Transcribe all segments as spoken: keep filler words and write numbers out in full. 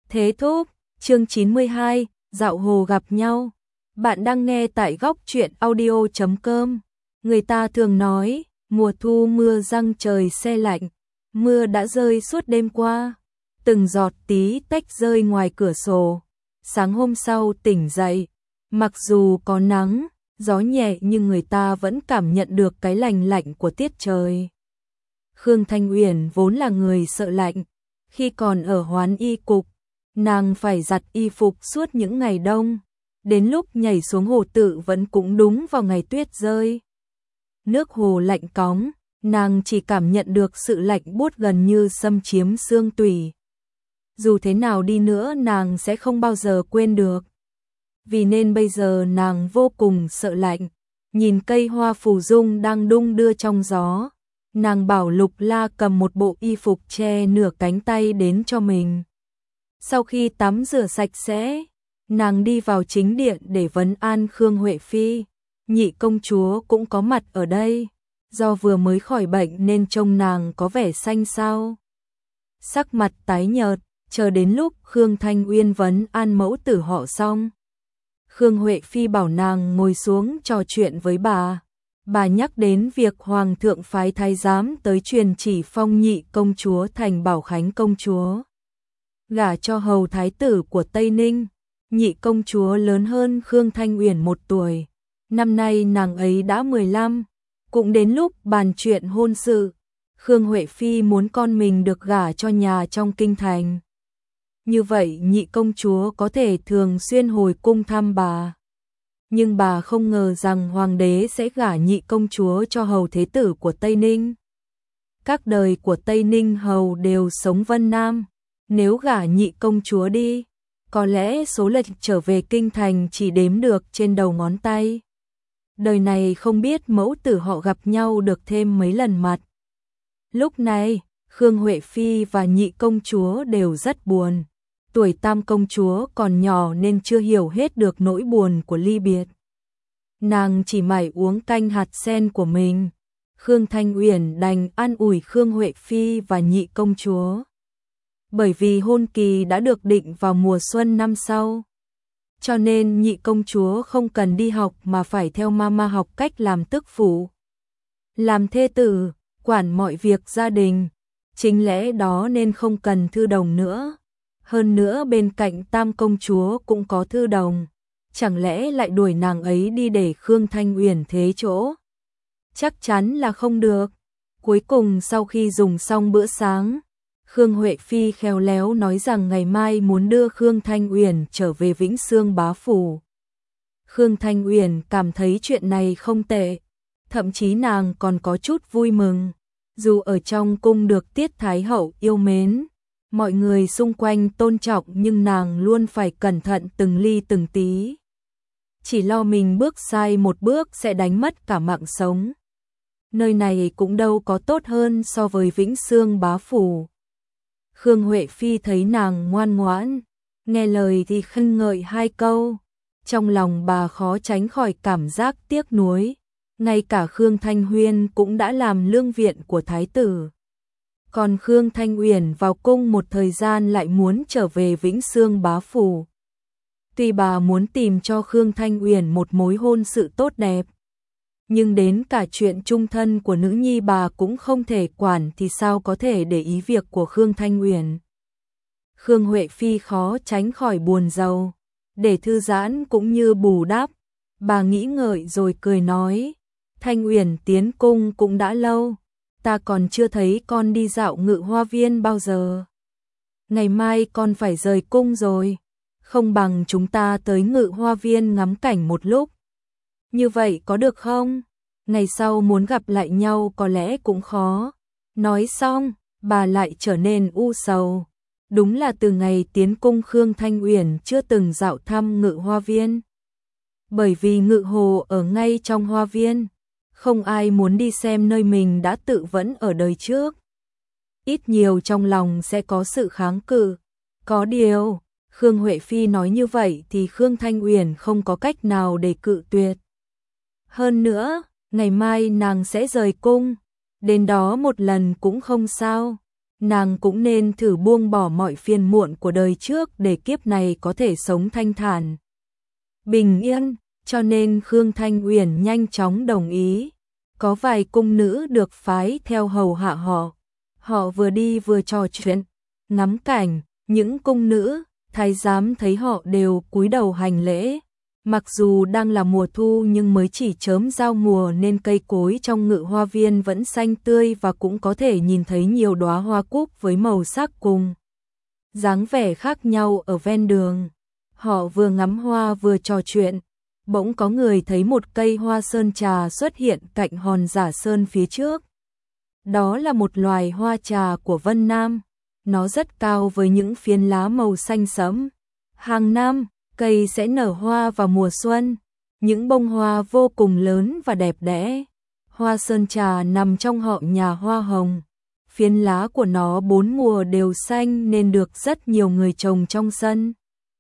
Thế thúc, chương chín mươi hai, dạo hồ gặp nhau. Bạn đang nghe tại góc truyện audio chấm com. Người ta thường nói, mùa thu mưa răng trời se lạnh, mưa đã rơi suốt đêm qua, từng giọt tí tách rơi ngoài cửa sổ. Sáng hôm sau tỉnh dậy, mặc dù có nắng, gió nhẹ nhưng người ta vẫn cảm nhận được cái lành lạnh của tiết trời. Khương Thanh Uyển vốn là người sợ lạnh, khi còn ở Hoán Y cục, nàng phải giặt y phục suốt những ngày đông, đến lúc nhảy xuống hồ tự vẫn cũng đúng vào ngày tuyết rơi. Nước hồ lạnh cóng, nàng chỉ cảm nhận được sự lạnh buốt gần như xâm chiếm xương tủy. Dù thế nào đi nữa nàng sẽ không bao giờ quên được. Vì nên bây giờ nàng vô cùng sợ lạnh, nhìn cây hoa phù dung đang đung đưa trong gió. Nàng bảo Lục La cầm một bộ y phục che nửa cánh tay đến cho mình. Sau khi tắm rửa sạch sẽ, nàng đi vào chính điện để vấn an Khương Huệ Phi. Nhị công chúa cũng có mặt ở đây, do vừa mới khỏi bệnh nên trông nàng có vẻ xanh xao. Sắc mặt tái nhợt, chờ đến lúc Khương Thanh Uyên vấn an mẫu tử họ xong. Khương Huệ Phi bảo nàng ngồi xuống trò chuyện với bà. Bà nhắc đến việc Hoàng thượng phái thái giám tới truyền chỉ phong nhị công chúa thành Bảo Khánh công chúa, gả cho hầu thái tử của Tây Ninh. Nhị công chúa lớn hơn Khương Thanh Uyển một tuổi, năm nay nàng ấy đã mười lăm, cũng đến lúc bàn chuyện hôn sự. Khương Huệ Phi muốn con mình được gả cho nhà trong kinh thành. Như vậy nhị công chúa có thể thường xuyên hồi cung thăm bà. Nhưng bà không ngờ rằng hoàng đế sẽ gả nhị công chúa cho hầu thế tử của Tây Ninh. Các đời của Tây Ninh hầu đều sống Vân Nam, nếu gả nhị công chúa đi, có lẽ số lần trở về kinh thành chỉ đếm được trên đầu ngón tay. Đời này không biết mẫu tử họ gặp nhau được thêm mấy lần mặt. Lúc này, Khương Huệ Phi và nhị công chúa đều rất buồn. Tuổi tam công chúa còn nhỏ nên chưa hiểu hết được nỗi buồn của ly biệt. Nàng chỉ mải uống canh hạt sen của mình. Khương Thanh Uyển đành an ủi Khương Huệ Phi và nhị công chúa. Bởi vì hôn kỳ đã được định vào mùa xuân năm sau, cho nên nhị công chúa không cần đi học mà phải theo mama học cách làm tước phụ, làm thê tử, quản mọi việc gia đình. Chính lẽ đó nên không cần thư đồng nữa. Hơn nữa bên cạnh tam công chúa cũng có thư đồng, chẳng lẽ lại đuổi nàng ấy đi để Khương Thanh Uyển thế chỗ? Chắc chắn là không được. Cuối cùng sau khi dùng xong bữa sáng, Khương Huệ Phi khéo léo nói rằng ngày mai muốn đưa Khương Thanh Uyển trở về Vĩnh Xương bá phủ. Khương Thanh Uyển cảm thấy chuyện này không tệ, thậm chí nàng còn có chút vui mừng. Dù ở trong cung được Tiết Thái Hậu yêu mến, mọi người xung quanh tôn trọng nhưng nàng luôn phải cẩn thận từng ly từng tí. Chỉ lo mình bước sai một bước sẽ đánh mất cả mạng sống. Nơi này cũng đâu có tốt hơn so với Vĩnh Xương bá phủ. Khương Huệ Phi thấy nàng ngoan ngoãn, nghe lời thì khen ngợi hai câu. Trong lòng bà khó tránh khỏi cảm giác tiếc nuối. Ngay cả Khương Thanh Huyên cũng đã làm lương viện của thái tử. Còn Khương Thanh Uyển vào cung một thời gian lại muốn trở về Vĩnh Xương bá phủ. Tuy bà muốn tìm cho Khương Thanh Uyển một mối hôn sự tốt đẹp, nhưng đến cả chuyện chung thân của nữ nhi bà cũng không thể quản thì sao có thể để ý việc của Khương Thanh Uyển. Khương Huệ Phi khó tránh khỏi buồn rầu, để thư giãn cũng như bù đắp. Bà nghĩ ngợi rồi cười nói, Thanh Uyển tiến cung cũng đã lâu, ta còn chưa thấy con đi dạo Ngự Hoa Viên bao giờ. Ngày mai con phải rời cung rồi, không bằng chúng ta tới Ngự Hoa Viên ngắm cảnh một lúc. Như vậy có được không? Ngày sau muốn gặp lại nhau có lẽ cũng khó. Nói xong, bà lại trở nên u sầu. Đúng là từ ngày tiến cung Khương Thanh Uyển chưa từng dạo thăm Ngự Hoa Viên. Bởi vì Ngự Hồ ở ngay trong hoa viên, không ai muốn đi xem nơi mình đã tự vẫn ở đời trước. Ít nhiều trong lòng sẽ có sự kháng cự. Có điều, Khương Huệ Phi nói như vậy thì Khương Thanh Uyển không có cách nào để cự tuyệt. Hơn nữa, ngày mai nàng sẽ rời cung, đến đó một lần cũng không sao. nàng cũng nên thử buông bỏ mọi phiền muộn của đời trước để kiếp này có thể sống thanh thản, bình yên, cho nên Khương Thanh Uyển nhanh chóng đồng ý. Có vài cung nữ được phái theo hầu hạ họ. Họ vừa đi vừa trò chuyện, ngắm cảnh, những cung nữ, thái giám thấy họ đều cúi đầu hành lễ. Mặc dù đang là mùa thu nhưng mới chỉ chớm giao mùa nên cây cối trong ngự hoa viên vẫn xanh tươi và cũng có thể nhìn thấy nhiều đóa hoa cúc với màu sắc cùng dáng vẻ khác nhau ở ven đường. Họ vừa ngắm hoa vừa trò chuyện, bỗng có người thấy một cây hoa sơn trà xuất hiện cạnh hòn giả sơn phía trước. Đó là một loài hoa trà của Vân Nam, nó rất cao với những phiến lá màu xanh sẫm. Hàng năm, cây sẽ nở hoa vào mùa xuân, những bông hoa vô cùng lớn và đẹp đẽ. Hoa sơn trà nằm trong họ nhà hoa hồng, phiến lá của nó bốn mùa đều xanh nên được rất nhiều người trồng trong sân.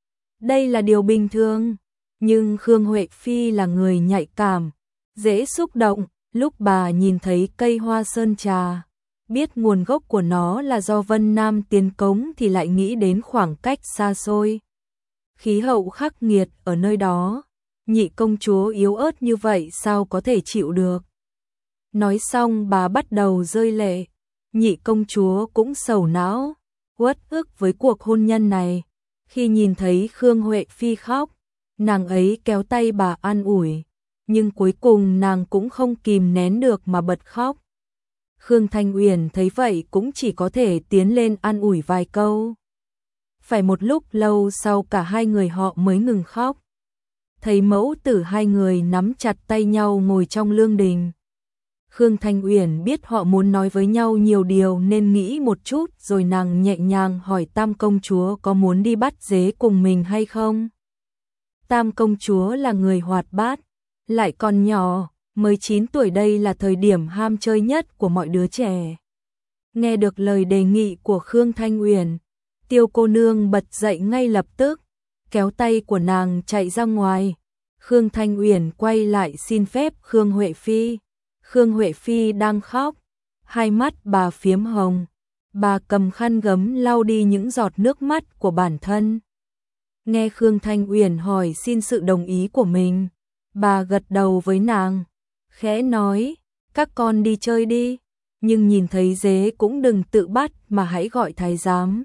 Đây là điều bình thường, nhưng Khương Huệ Phi là người nhạy cảm, dễ xúc động. Lúc bà nhìn thấy cây hoa sơn trà, biết nguồn gốc của nó là do Vân Nam tiến cống thì lại nghĩ đến khoảng cách xa xôi. Khí hậu khắc nghiệt ở nơi đó, nhị công chúa yếu ớt như vậy sao có thể chịu được. Nói xong bà bắt đầu rơi lệ, nhị công chúa cũng sầu não, uất ức với cuộc hôn nhân này. Khi nhìn thấy Khương Huệ Phi khóc, nàng ấy kéo tay bà an ủi, nhưng cuối cùng nàng cũng không kìm nén được mà bật khóc. Khương Thanh Uyển thấy vậy cũng chỉ có thể tiến lên an ủi vài câu. Phải một lúc lâu sau cả hai người họ mới ngừng khóc. Thấy mẫu tử hai người nắm chặt tay nhau ngồi trong lương đình. Khương Thanh Uyển biết họ muốn nói với nhau nhiều điều nên nghĩ một chút rồi nàng nhẹ nhàng hỏi Tam công chúa có muốn đi bắt dế cùng mình hay không. Tam công chúa là người hoạt bát, lại còn nhỏ, mới chín tuổi, đây là thời điểm ham chơi nhất của mọi đứa trẻ. Nghe được lời đề nghị của Khương Thanh Uyển, Tiêu cô nương bật dậy ngay lập tức, kéo tay của nàng chạy ra ngoài. Khương Thanh Uyển quay lại xin phép Khương Huệ Phi. Khương Huệ Phi đang khóc, hai mắt bà phiếm hồng. Bà cầm khăn gấm lau đi những giọt nước mắt của bản thân. Nghe Khương Thanh Uyển hỏi xin sự đồng ý của mình, bà gật đầu với nàng, khẽ nói, các con đi chơi đi, nhưng nhìn thấy dế cũng đừng tự bắt mà hãy gọi thái giám.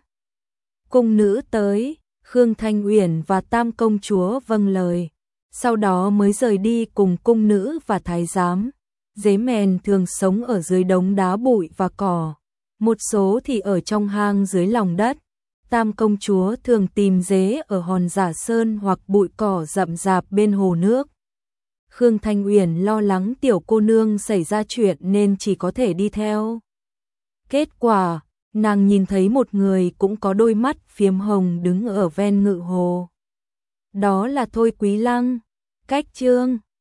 Cung nữ tới, Khương Thanh Uyển và Tam công chúa vâng lời, sau đó mới rời đi cùng cung nữ và thái giám. Dế mèn thường sống ở dưới đống đá bụi và cỏ, một số thì ở trong hang dưới lòng đất. Tam công chúa thường tìm dế ở hòn giả sơn hoặc bụi cỏ rậm rạp bên hồ nước. Khương Thanh Uyển lo lắng tiểu cô nương xảy ra chuyện nên chỉ có thể đi theo. Kết quả, nàng nhìn thấy một người cũng có đôi mắt phiếm hồng đứng ở ven ngự hồ. Đó là Thôi Quý Lăng. Cách chương